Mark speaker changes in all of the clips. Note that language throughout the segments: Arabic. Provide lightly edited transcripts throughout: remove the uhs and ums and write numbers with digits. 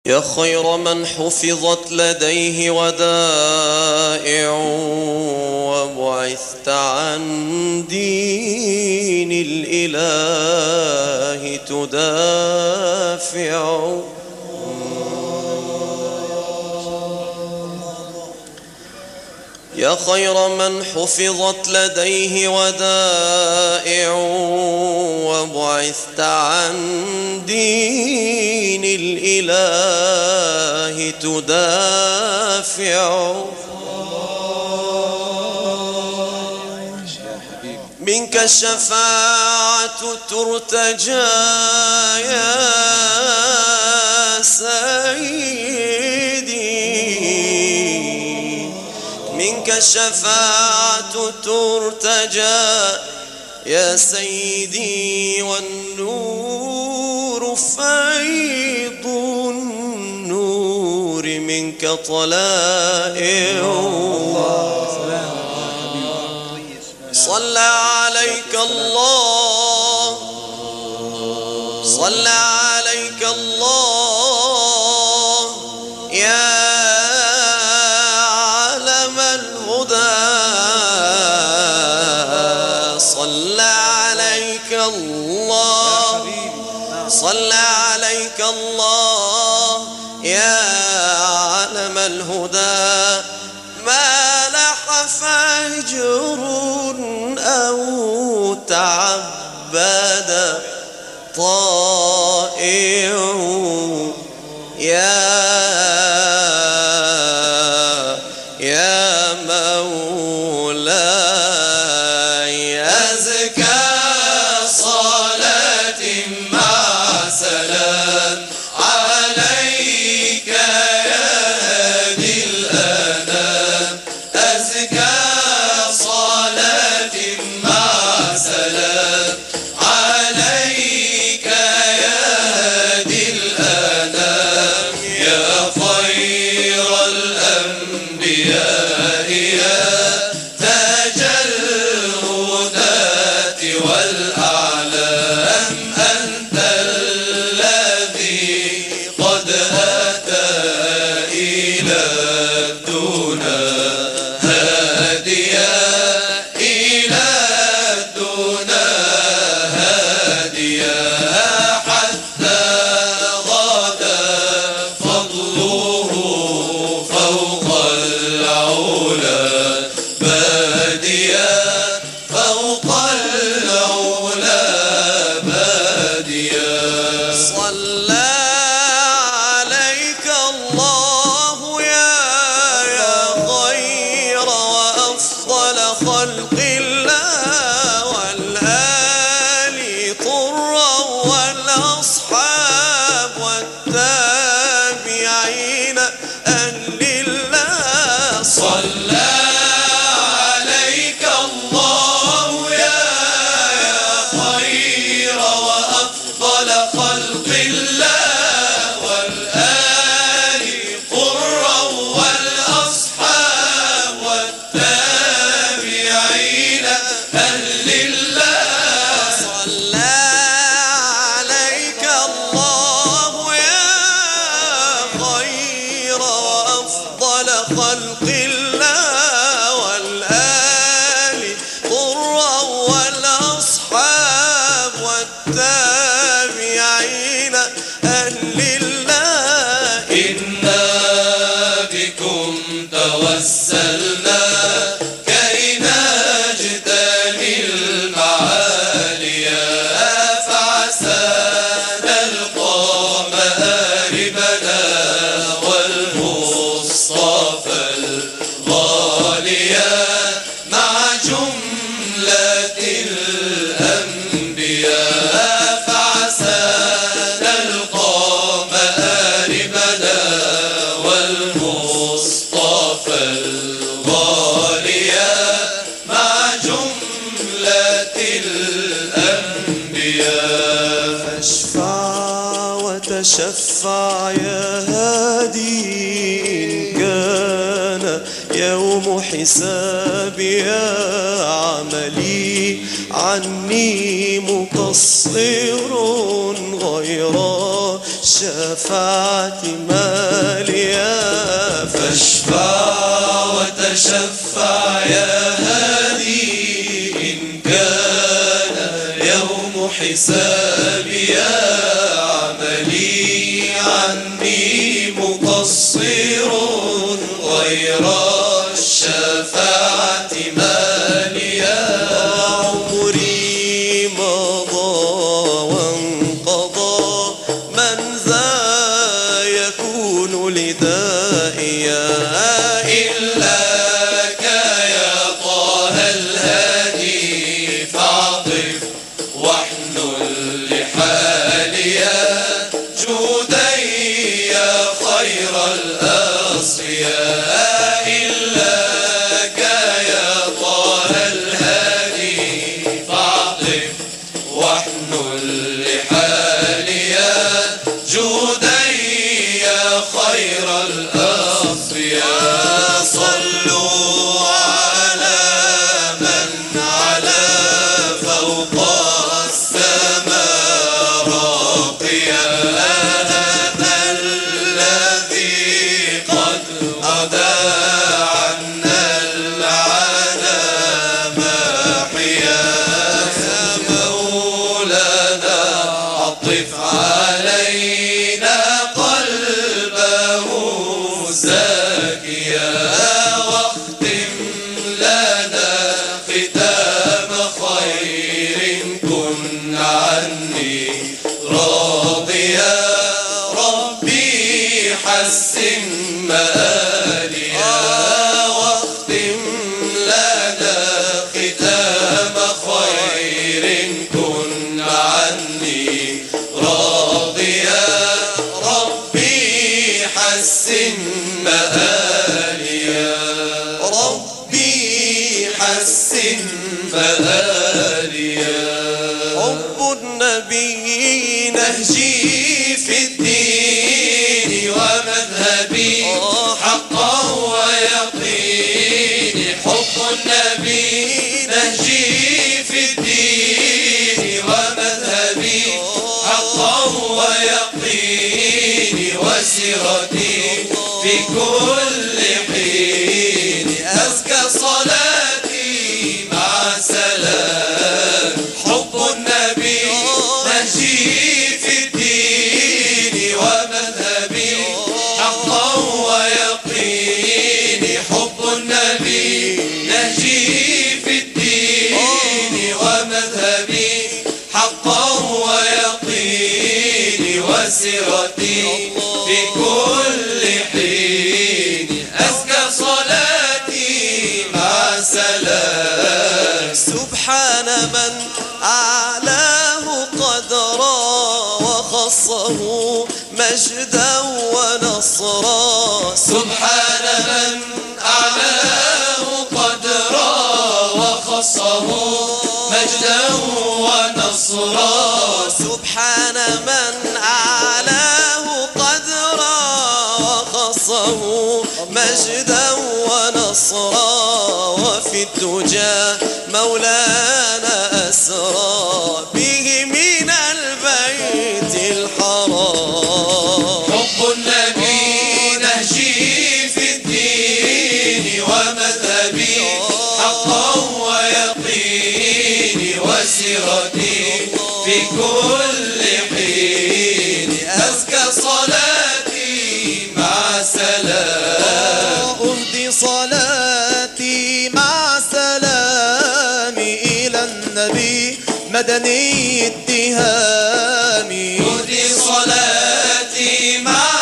Speaker 1: يا خير من حفظت لديه ودائع وبعثت عن دين الإله تدافع. يا خير من حفظت لديه ودائع وبعثت عن دين الإله تدافع. منك الشفاعة ترتجى يا سيدي، منك الشفاعة ترتجى يا سيدي، والنور فيض النور منك طلائع. صلى عليك الله، صلى عليك الله يا علم الهدى، صلى عليك الله، صلى عليك الله يا علم الهدى. ما لح فجر أو تعبد طائع يا مولاي. أزكى صلاة مع سلام عليك يا هادي الأنام، أزكى صلاة مع سلام عليك يا هادي الأنام. يا خير الأنبياء يا تاج الهداة والأعلام، أنت الذي قد أتى إلى الدنا هاديا، إلى الدنا هاديا، حتى غدا فضله فوق العلا باديا، فوق العلا باديا. صلى عليك الله يا خير وأفضل خلق الله، والآل طرا والأصحاب والتابعين أهل الله. صلى عليك الله يا خير وأفضل خلق الله، والآل طرا والأصحاب والتابعين أهل الله. صلى عليك الله يا خير وأفضل خلق الله، والآل طرا والأصحاب والتابعين أهل الله. إنا بكم توسلنا كي نجتني المعالي، فعسى نلقى مآربنا والمصطفى الغاليا مع جملة الأنبياء، فعسى نلقى مآربنا والمصطفى الغاليا مع جملة الأنبياء. فاشفع وتشفع يا هادي، إن كان يوم حسابي يا عملي عني مقصر غير الشفاعة ماليا. فاشفع وتشفع يا هادي إن كان يوم حسابي. عملي عني مقصر غير الشفاعة ماليا. عمري مضى وانقضى، من ذا يكون لدائيا إلاك يا طه الهادي. فاعطف واحلل لحاليا جودي يا خير الأصفياء. إلاك يا طه الهادي. فاعطف واحلل لحاليا جودي يا خير الأصفياء. صلوا على من على فوق السماء راقيا. هذا الذي قد أدى عنا العنا ماحيا. يا مولانا عطف علينا قلبه زاكيا. واختم لنا ختام خير كن عني راضيا. ربي حسن مآليا. واختم لنا ختام خير كن عني راضيا. ربي حسن مآليا. ربي حسن مآليا. حب النبي نهجي في الدين ومذهبي حقا ويقيني. حب النبي نهجي في الدين ومذهبي حقا ويقيني. وسيرتي في كل حين أزكى صلاتي مع سلام. حب النبي نهجي في الدين ومذهبي حقا ويقيني. حب النبي نهجي في الدين ومذهبي حقا ويقيني. وسيرتي في كل حين أزكى صلاتي مع سلام. سبحان من أعلاه قدرا وخصه مجدا ونصرا. سبحان من أعلاه قدرا وخصه مجدا ونصرا. سبحان من أعلاه قدرا وخصه مجدا ونصرا. وفي الدجى مولانا أسرى به من البيت الحرام. حب النبي نهجي في الدين ومذهبي حقا ويقيني. وسيرتي في كل حين أزكى صلاتي مع سلام. أهدي صلاتي مع سلامي إلى النبي مدني اتهامي. أهدي صلاتي مع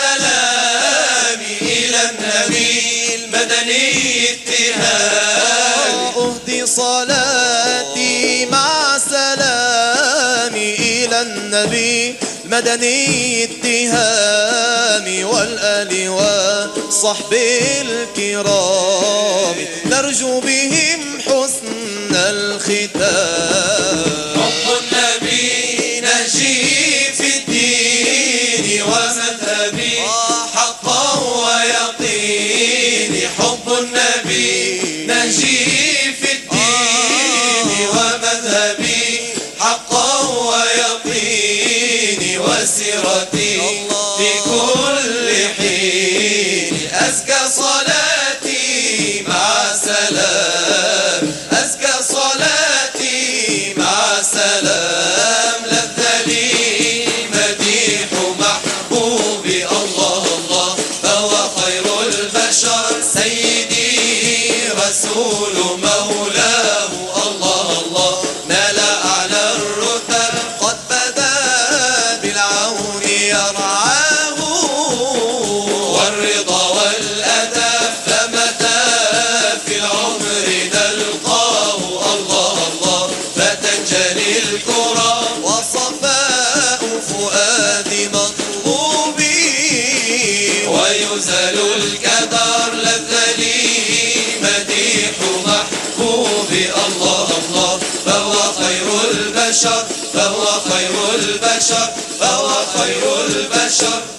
Speaker 1: سلامي إلى النبي المدني اتهامي. أهدي صلاتي مع سلامي إلى النبي المدني اتهامي. والآل وصحبه الكرام نرجو بهم حسن الختام. حب النبي نهجي في الدين ومذهبي حقا ويقيني. حب النبي نهجي في الدين ومذهبي حقا ويقيني. وسيرتي الله الله فهو خير البشر سيدي رسول مولاه الله الله نال أعلى الرتب قد بدا بالعون يرعاه والرضا والأدب فمتى في العمر نلقاه الله الله فتنجلي الكرى وصفاء فؤاد مطلوبي ويزال الكدر لذ لي مديح محبوبي الله الله فهو خير البشر فهو خير البشر فهو خير البشر